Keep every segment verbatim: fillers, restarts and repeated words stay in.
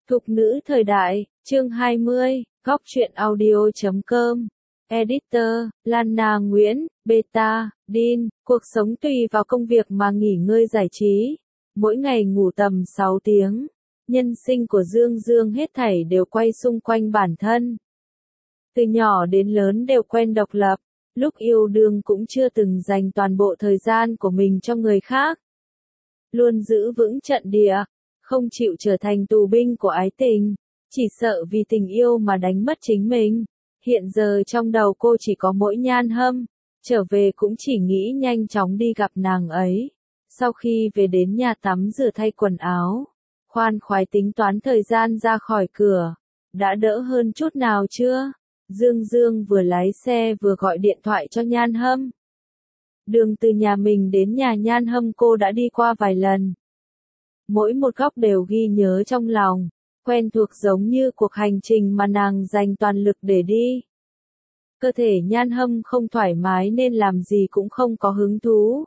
Thục nữ thời đại, chương hai mươi, góc truyện audio chấm com. Editor, Lana Nguyễn, Beta, Dean, cuộc sống tùy vào công việc mà nghỉ ngơi giải trí. Mỗi ngày ngủ tầm sáu tiếng. Nhân sinh của Dương Dương hết thảy đều quay xung quanh bản thân. Từ nhỏ đến lớn đều quen độc lập, lúc yêu đương cũng chưa từng dành toàn bộ thời gian của mình cho người khác. Luôn giữ vững trận địa, không chịu trở thành tù binh của ái tình, chỉ sợ vì tình yêu mà đánh mất chính mình. Hiện giờ trong đầu cô chỉ có mỗi Nhan Hâm, trở về cũng chỉ nghĩ nhanh chóng đi gặp nàng ấy. Sau khi về đến nhà tắm rửa thay quần áo, khoan khoái tính toán thời gian ra khỏi cửa, đã đỡ hơn chút nào chưa? Dương Dương vừa lái xe vừa gọi điện thoại cho Nhan Hâm. Đường từ nhà mình đến nhà Nhan Hâm cô đã đi qua vài lần. Mỗi một góc đều ghi nhớ trong lòng, quen thuộc giống như cuộc hành trình mà nàng dành toàn lực để đi. Cơ thể Nhan Hâm không thoải mái nên làm gì cũng không có hứng thú.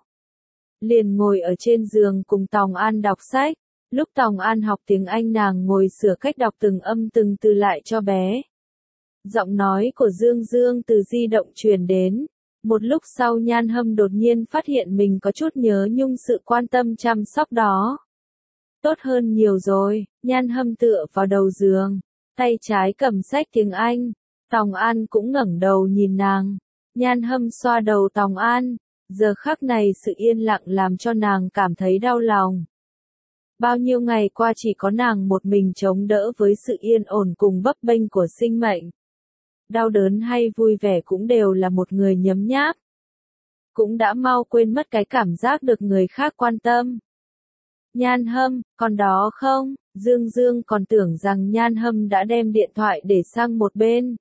Liền ngồi ở trên giường cùng Tòng An đọc sách, lúc Tòng An học tiếng Anh nàng ngồi sửa cách đọc từng âm từng từ lại cho bé. Giọng nói của Dương Dương từ di động truyền đến. Một lúc sau Nhan Hâm đột nhiên phát hiện mình có chút nhớ nhung sự quan tâm chăm sóc đó. Tốt hơn nhiều rồi, Nhan Hâm tựa vào đầu giường, tay trái cầm sách tiếng Anh. Tòng An cũng ngẩng đầu nhìn nàng. Nhan Hâm xoa đầu Tòng An, giờ khắc này sự yên lặng làm cho nàng cảm thấy đau lòng. Bao nhiêu ngày qua chỉ có nàng một mình chống đỡ với sự yên ổn cùng bấp bênh của sinh mệnh. Đau đớn hay vui vẻ cũng đều là một người nhấm nháp. Cũng đã mau quên mất cái cảm giác được người khác quan tâm. Nhan Hâm, còn đó không? Dương Dương còn tưởng rằng Nhan Hâm đã đem điện thoại để sang một bên.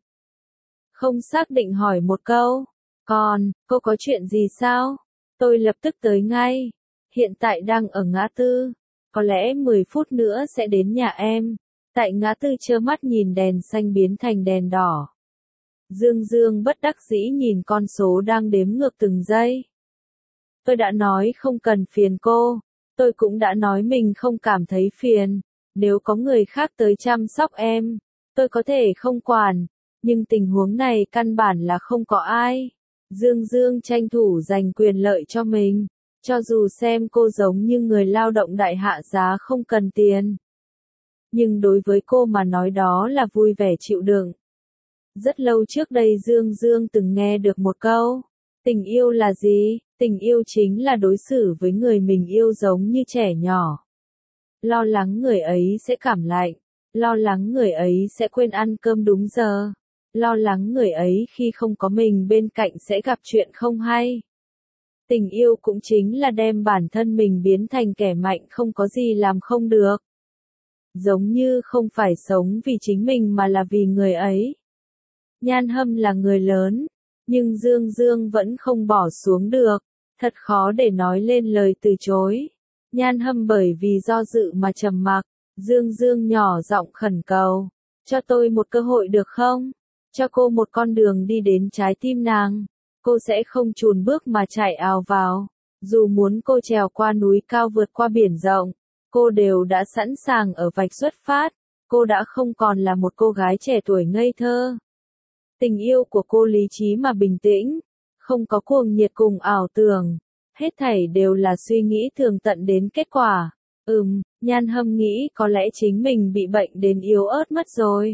Không xác định hỏi một câu. Còn, cô có chuyện gì sao? Tôi lập tức tới ngay. Hiện tại đang ở ngã tư. Có lẽ mười phút nữa sẽ đến nhà em. Tại ngã tư trơ mắt nhìn đèn xanh biến thành đèn đỏ. Dương Dương bất đắc dĩ nhìn con số đang đếm ngược từng giây. Tôi đã nói không cần phiền cô. Tôi cũng đã nói mình không cảm thấy phiền. Nếu có người khác tới chăm sóc em, tôi có thể không quản. Nhưng tình huống này căn bản là không có ai. Dương Dương tranh thủ giành quyền lợi cho mình. Cho dù xem cô giống như người lao động đại hạ giá không cần tiền. Nhưng đối với cô mà nói đó là vui vẻ chịu đựng. Rất lâu trước đây Dương Dương từng nghe được một câu. Tình yêu là gì? Tình yêu chính là đối xử với người mình yêu giống như trẻ nhỏ. Lo lắng người ấy sẽ cảm lạnh. Lo lắng người ấy sẽ quên ăn cơm đúng giờ. Lo lắng người ấy khi không có mình bên cạnh sẽ gặp chuyện không hay. Tình yêu cũng chính là đem bản thân mình biến thành kẻ mạnh không có gì làm không được. Giống như không phải sống vì chính mình mà là vì người ấy. Nhan Hâm là người lớn, nhưng Dương Dương vẫn không bỏ xuống được, thật khó để nói lên lời từ chối. Nhan Hâm bởi vì do dự mà trầm mặc, Dương Dương nhỏ giọng khẩn cầu, cho tôi một cơ hội được không? Cho cô một con đường đi đến trái tim nàng, cô sẽ không chùn bước mà chạy ào vào. Dù muốn cô trèo qua núi cao vượt qua biển rộng, cô đều đã sẵn sàng ở vạch xuất phát, cô đã không còn là một cô gái trẻ tuổi ngây thơ. Tình yêu của cô lý trí mà bình tĩnh, không có cuồng nhiệt cùng ảo tưởng, hết thảy đều là suy nghĩ thường tận đến kết quả. Ừm, Nhan Hâm nghĩ có lẽ chính mình bị bệnh đến yếu ớt mất rồi.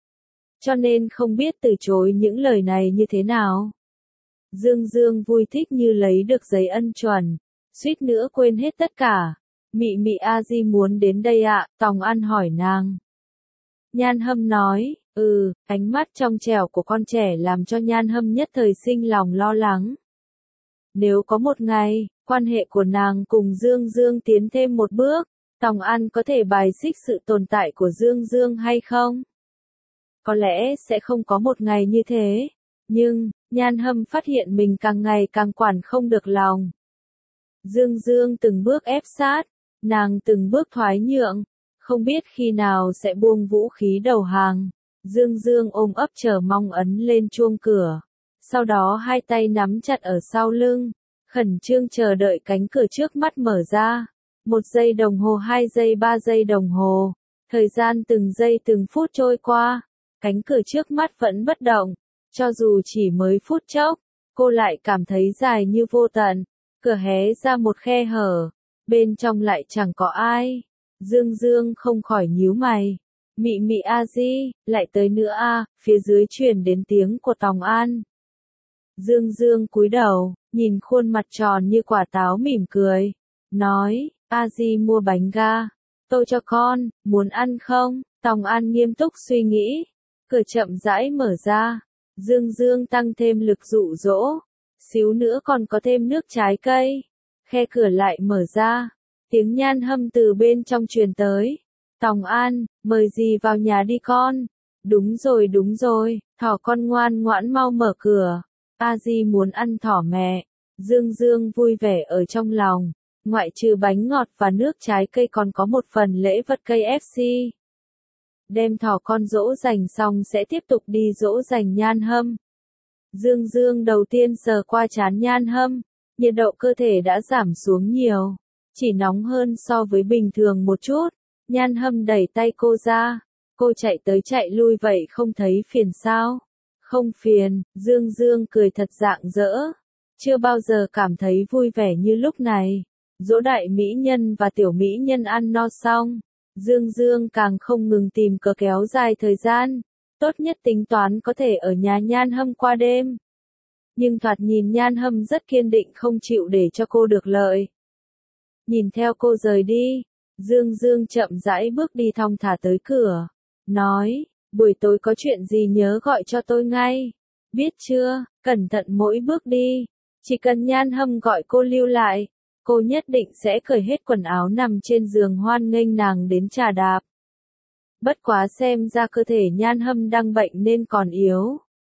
Cho nên không biết từ chối những lời này như thế nào. Dương Dương vui thích như lấy được giấy ân chuẩn, suýt nữa quên hết tất cả. Mị Mị A Di muốn đến đây ạ, à? Tòng An hỏi nàng. Nhan Hâm nói, ừ, ánh mắt trong trẻo của con trẻ làm cho Nhan Hâm nhất thời sinh lòng lo lắng. Nếu có một ngày, quan hệ của nàng cùng Dương Dương tiến thêm một bước, Tòng An có thể bài xích sự tồn tại của Dương Dương hay không? Có lẽ sẽ không có một ngày như thế, nhưng, Nhan Hâm phát hiện mình càng ngày càng quản không được lòng. Dương Dương từng bước ép sát, nàng từng bước thoái nhượng, không biết khi nào sẽ buông vũ khí đầu hàng. Dương Dương ôm ấp chờ mong ấn lên chuông cửa, sau đó hai tay nắm chặt ở sau lưng, khẩn trương chờ đợi cánh cửa trước mắt mở ra. Một giây đồng hồ, hai giây, ba giây đồng hồ, Thời gian từng giây từng phút trôi qua, cánh cửa trước mắt vẫn bất động, cho dù chỉ mới phút chốc, cô lại cảm thấy dài như vô tận, cửa hé ra một khe hở, bên trong lại chẳng có ai. Dương Dương không khỏi nhíu mày. Mị Mị a di, lại tới nữa a, phía dưới truyền đến tiếng của Tòng An. Dương Dương cúi đầu, nhìn khuôn mặt tròn như quả táo mỉm cười, nói, a di mua bánh ga, tôi cho con, muốn ăn không? Tòng An nghiêm túc suy nghĩ, cửa chậm rãi mở ra, Dương Dương tăng thêm lực dụ dỗ, xíu nữa còn có thêm nước trái cây, khe cửa lại mở ra, tiếng Nhan Hâm từ bên trong truyền tới. Tòng An, mời dì vào nhà đi con. Đúng rồi đúng rồi, thỏ con ngoan ngoãn mau mở cửa. A di muốn ăn thỏ mẹ. Dương Dương vui vẻ ở trong lòng. Ngoại trừ bánh ngọt và nước trái cây còn có một phần lễ vật cây ép xê. Đem thỏ con dỗ dành xong sẽ tiếp tục đi dỗ dành Nhan Hâm. Dương Dương đầu tiên sờ qua trán Nhan Hâm. Nhiệt độ cơ thể đã giảm xuống nhiều. Chỉ nóng hơn so với bình thường một chút. Nhan Hâm đẩy tay cô ra, cô chạy tới chạy lui vậy không thấy phiền sao? Không phiền, Dương Dương cười thật rạng rỡ, chưa bao giờ cảm thấy vui vẻ như lúc này. Dỗ đại mỹ nhân và tiểu mỹ nhân ăn no xong, Dương Dương càng không ngừng tìm cớ kéo dài thời gian, tốt nhất tính toán có thể ở nhà Nhan Hâm qua đêm. Nhưng thoạt nhìn Nhan Hâm rất kiên định không chịu để cho cô được lợi. Nhìn theo cô rời đi. Dương Dương chậm rãi bước đi thong thả tới cửa, nói, buổi tối có chuyện gì nhớ gọi cho tôi ngay, biết chưa, cẩn thận mỗi bước đi, chỉ cần Nhan Hâm gọi cô lưu lại, cô nhất định sẽ cởi hết quần áo nằm trên giường hoan nghênh nàng đến trà đạp. Bất quá xem ra cơ thể Nhan Hâm đang bệnh nên còn yếu.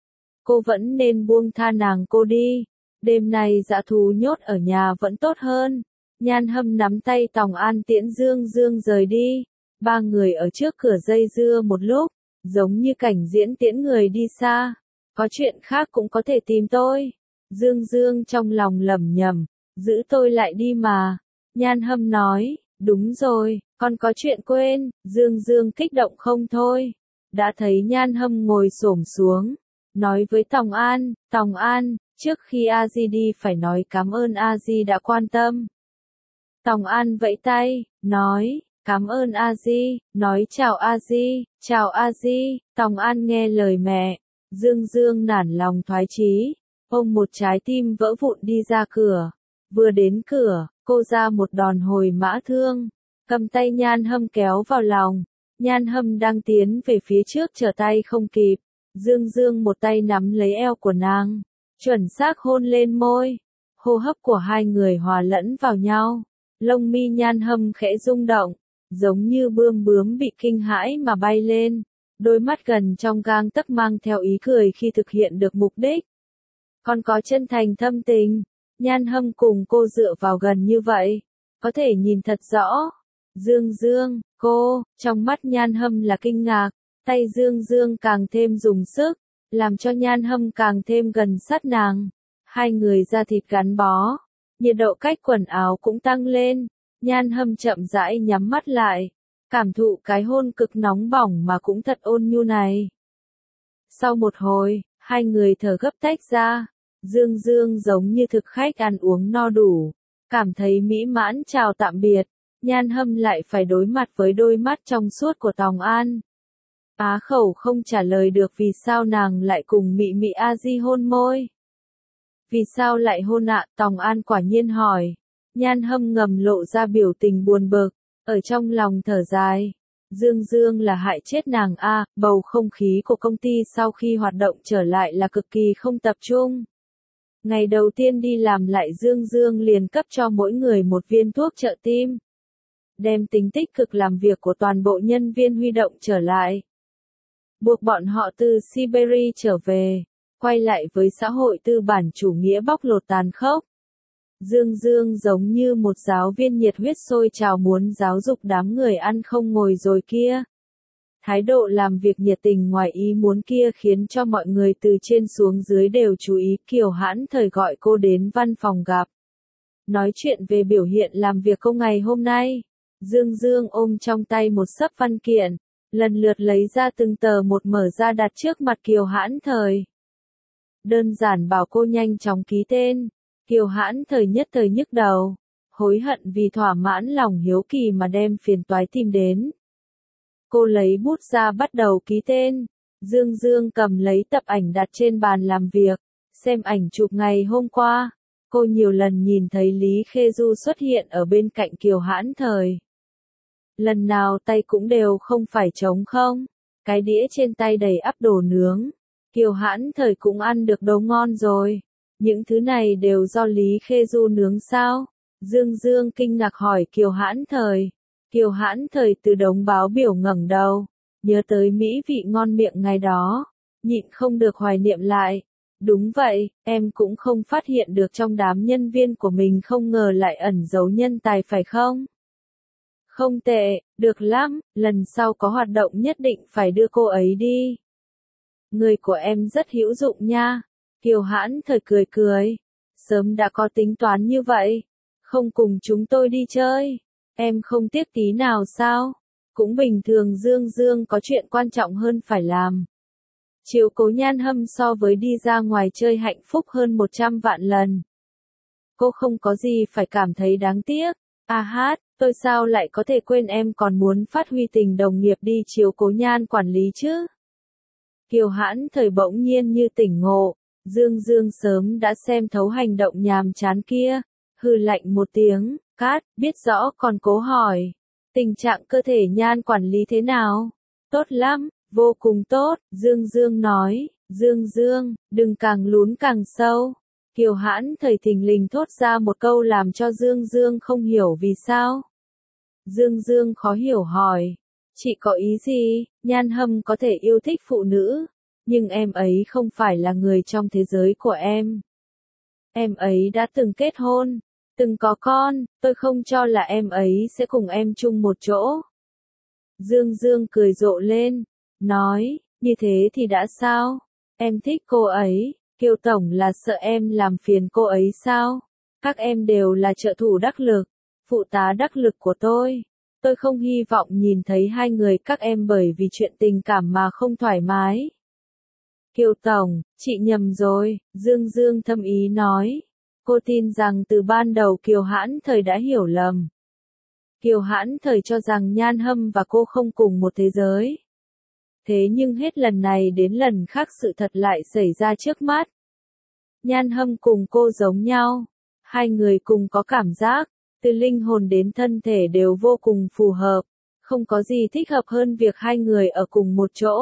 Cô vẫn nên buông tha nàng cô đi, đêm nay dã thú nhốt ở nhà vẫn tốt hơn. Nhan Hâm nắm tay Tòng An tiễn Dương Dương rời đi, ba người ở trước cửa dây dưa một lúc, giống như cảnh diễn tiễn người đi xa, có chuyện khác cũng có thể tìm tôi. Dương Dương trong lòng lẩm nhẩm, giữ tôi lại đi mà. Nhan Hâm nói, đúng rồi, con có chuyện quên. Dương Dương kích động không thôi, đã thấy Nhan Hâm ngồi xổm xuống, nói với Tòng An, Tòng An, trước khi A Di đi phải nói cảm ơn A Di đã quan tâm. Tòng An vẫy tay, nói, cảm ơn A Di, nói chào A Di, chào A Di. Tòng An nghe lời mẹ, Dương Dương nản lòng thoái chí, ôm một trái tim vỡ vụn đi ra cửa. Vừa đến cửa, cô ra một đòn hồi mã thương, cầm tay Nhan Hâm kéo vào lòng. Nhan Hâm đang tiến về phía trước trở tay không kịp, Dương Dương một tay nắm lấy eo của nàng, chuẩn xác hôn lên môi. Hô hấp của hai người hòa lẫn vào nhau. Lông mi Nhan Hâm khẽ rung động, giống như bươm bướm bị kinh hãi mà bay lên, đôi mắt gần trong gang tấc mang theo ý cười khi thực hiện được mục đích. Còn có chân thành thâm tình, Nhan Hâm cùng cô dựa vào gần như vậy, có thể nhìn thật rõ. Dương Dương, cô, trong mắt Nhan Hâm là kinh ngạc, tay Dương Dương càng thêm dùng sức, làm cho Nhan Hâm càng thêm gần sát nàng. Hai người da thịt gắn bó. Nhiệt độ cách quần áo cũng tăng lên, Nhan Hâm chậm rãi nhắm mắt lại, cảm thụ cái hôn cực nóng bỏng mà cũng thật ôn nhu này. Sau một hồi, hai người thở gấp tách ra, Dương Dương giống như thực khách ăn uống no đủ, cảm thấy mỹ mãn chào tạm biệt, Nhan Hâm lại phải đối mặt với đôi mắt trong suốt của Tòng An. Á khẩu không trả lời được vì sao nàng lại cùng Mị Mị a di hôn môi. Vì sao lại hôn ạ? Tòng An quả nhiên hỏi. Nhan Hâm ngầm lộ ra biểu tình buồn bực, ở trong lòng thở dài. Dương Dương là hại chết nàng a. Bầu không khí của công ty sau khi hoạt động trở lại là cực kỳ không tập trung. Ngày đầu tiên đi làm lại Dương Dương liền cấp cho mỗi người một viên thuốc trợ tim. Đem tính tích cực làm việc của toàn bộ nhân viên huy động trở lại. Buộc bọn họ từ Siberia trở về, quay lại với xã hội tư bản chủ nghĩa bóc lột tàn khốc. Dương Dương giống như một giáo viên nhiệt huyết sôi trào muốn giáo dục đám người ăn không ngồi rồi kia. Thái độ làm việc nhiệt tình ngoài ý muốn kia khiến cho mọi người từ trên xuống dưới đều chú ý. Kiều Hãn thời gọi cô đến văn phòng gặp. Nói chuyện về biểu hiện làm việc cô ngày hôm nay. Dương Dương ôm trong tay một xấp văn kiện, lần lượt lấy ra từng tờ một mở ra đặt trước mặt Kiều Hãn Thời. Đơn giản bảo cô nhanh chóng ký tên, Kiều Hãn Thời nhất thời nhức đầu, hối hận vì thỏa mãn lòng hiếu kỳ mà đem phiền toái tìm đến. Cô lấy bút ra bắt đầu ký tên, Dương Dương cầm lấy tập ảnh đặt trên bàn làm việc, xem ảnh chụp ngày hôm qua. Cô nhiều lần nhìn thấy Lý Khê Du xuất hiện ở bên cạnh Kiều Hãn Thời. Lần nào tay cũng đều không phải trống không, cái đĩa trên tay đầy ắp đồ nướng. Kiều Hãn Thời cũng ăn được đồ ngon rồi. Những thứ này đều do Lý Khê Du nướng sao? Dương Dương kinh ngạc hỏi Kiều Hãn Thời. Kiều Hãn Thời từ đống báo biểu ngẩng đầu, nhớ tới mỹ vị ngon miệng ngày đó, nhịn không được hoài niệm lại. Đúng vậy, em cũng không phát hiện được trong đám nhân viên của mình không ngờ lại ẩn giấu nhân tài phải không? Không tệ, được lắm, lần sau có hoạt động nhất định phải đưa cô ấy đi. Người của em rất hữu dụng nha. Kiều Hãn Thời cười cười. Sớm đã có tính toán như vậy. Không cùng chúng tôi đi chơi. Em không tiếc tí nào sao? Cũng bình thường Dương Dương có chuyện quan trọng hơn phải làm. Chiếu cố Nhan Hâm so với đi ra ngoài chơi hạnh phúc hơn một trăm vạn lần. Cô không có gì phải cảm thấy đáng tiếc. À hát, tôi sao lại có thể quên em còn muốn phát huy tình đồng nghiệp đi chiếu cố Nhan quản lý chứ? Kiều Hãn Thời bỗng nhiên như tỉnh ngộ, Dương Dương sớm đã xem thấu hành động nhàm chán kia, hừ lạnh một tiếng, cát, biết rõ còn cố hỏi. Tình trạng cơ thể Nhan quản lý thế nào? Tốt lắm, vô cùng tốt, Dương Dương nói, Dương Dương, đừng càng lún càng sâu. Kiều Hãn Thời thình lình thốt ra một câu làm cho Dương Dương không hiểu vì sao. Dương Dương khó hiểu hỏi, chị có ý gì? Nhan Hâm có thể yêu thích phụ nữ, nhưng em ấy không phải là người trong thế giới của em. Em ấy đã từng kết hôn, từng có con, tôi không cho là em ấy sẽ cùng em chung một chỗ. Dương Dương cười rộ lên, nói, như thế thì đã sao? Em thích cô ấy, Kiều Tổng là sợ em làm phiền cô ấy sao? Các em đều là trợ thủ đắc lực, phụ tá đắc lực của tôi. Tôi không hy vọng nhìn thấy hai người các em bởi vì chuyện tình cảm mà không thoải mái. Kiều Tổng, chị nhầm rồi, Dương Dương thâm ý nói. Cô tin rằng từ ban đầu Kiều Hãn Thời đã hiểu lầm. Kiều Hãn Thời cho rằng Nhan Hâm và cô không cùng một thế giới. Thế nhưng hết lần này đến lần khác sự thật lại xảy ra trước mắt. Nhan Hâm cùng cô giống nhau. Hai người cùng có cảm giác, từ linh hồn đến thân thể đều vô cùng phù hợp. Không có gì thích hợp hơn việc hai người ở cùng một chỗ.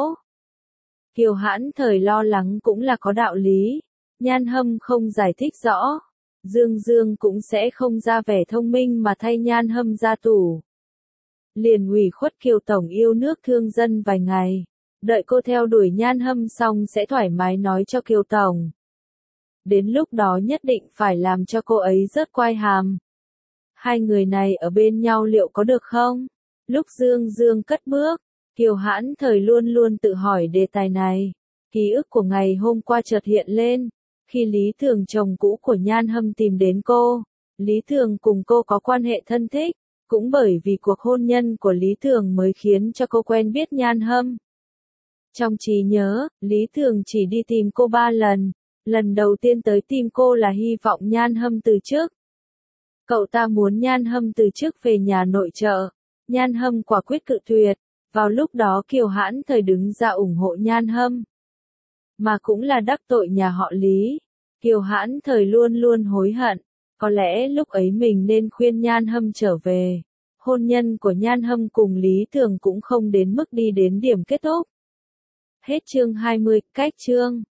Kiều Hãn Thời lo lắng cũng là có đạo lý. Nhan Hâm không giải thích rõ. Dương Dương cũng sẽ không ra vẻ thông minh mà thay Nhan Hâm ra tù. Liền ủy khuất Kiều Tổng yêu nước thương dân vài ngày. Đợi cô theo đuổi Nhan Hâm xong sẽ thoải mái nói cho Kiều Tổng. Đến lúc đó nhất định phải làm cho cô ấy rớt quai hàm. Hai người này ở bên nhau liệu có được không? Lúc Dương Dương cất bước, Kiều Hãn Thời luôn luôn tự hỏi đề tài này. Ký ức của ngày hôm qua chợt hiện lên. Khi Lý Thường chồng cũ của Nhan Hâm tìm đến cô, Lý Thường cùng cô có quan hệ thân thích. Cũng bởi vì cuộc hôn nhân của Lý Thường mới khiến cho cô quen biết Nhan Hâm. Trong trí nhớ, Lý Thường chỉ đi tìm cô ba lần. Lần đầu tiên tới tìm cô là hy vọng Nhan Hâm từ chức. Cậu ta muốn Nhan Hâm từ chức về nhà nội trợ. Nhan Hâm quả quyết cự tuyệt. Vào lúc đó Kiều Hãn Thời đứng ra ủng hộ Nhan Hâm. Mà cũng là đắc tội nhà họ Lý. Kiều Hãn Thời luôn luôn hối hận. Có lẽ lúc ấy mình nên khuyên Nhan Hâm trở về. Hôn nhân của Nhan Hâm cùng Lý Thường cũng không đến mức đi đến điểm kết thúc. Hết chương hai mươi, cách chương.